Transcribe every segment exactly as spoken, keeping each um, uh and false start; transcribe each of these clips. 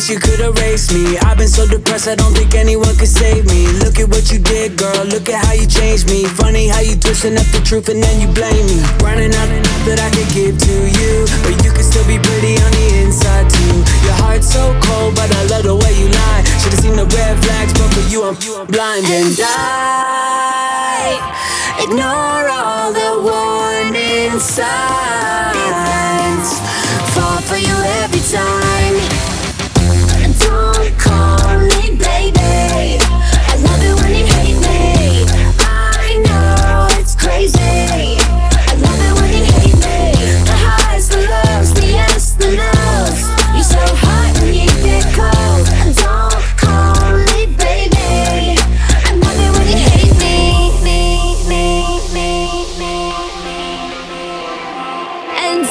wish you could erase me. I've been so depressed, I don't think anyone could save me. Look at what you did, girl, look at how you changed me. Funny how you twisting up the truth and then you blame me. Running out enough that I could give to you, but you can still be pretty on the inside too. Your heart's so cold, but I love the way you lie. Should've seen the red flags, but for you I'm, you I'm blind. And I ignore all the warning signs, fall for you every time. And don't call me baby, I love it when you hate me. I know it's crazy, I love it when you hate me. The highs, the lows, the yes, the no's. You're so hot when you get cold. And don't call me baby, I love it when you hate me, me, me, me, me, me. And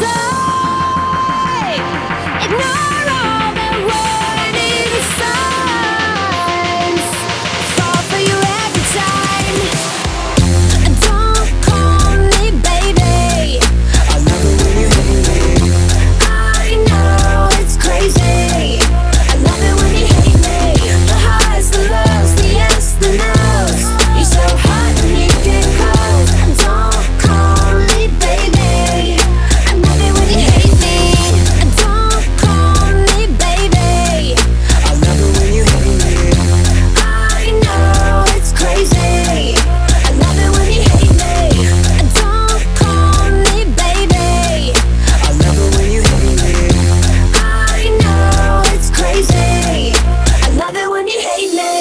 I ignore all the warning signs, fall for you every time. And don't call me baby, I love it when you hate me. I know it's crazy, I love it when you hate me. The highs, the lows, the yes, the no's. You're so hot when you get cold. And don't call me baby, I love it when you hate me. And don't call me baby, I love it when you hate me. I know it's crazy, I love it when you hate me. And don't call me baby, I love it when you hate me. I know it's crazy, I love it when you hate me.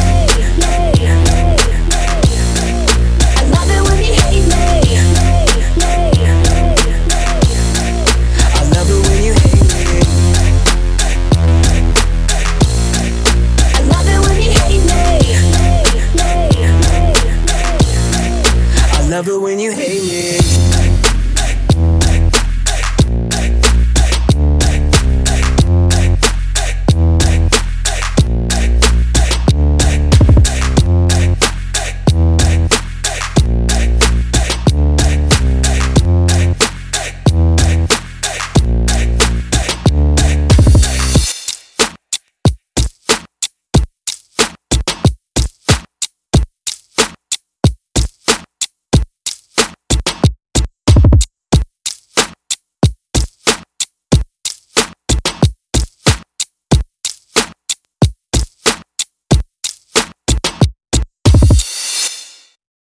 I love it when you hate me. I love it when you hate me. I love it when you hate me. I love it when you hate me.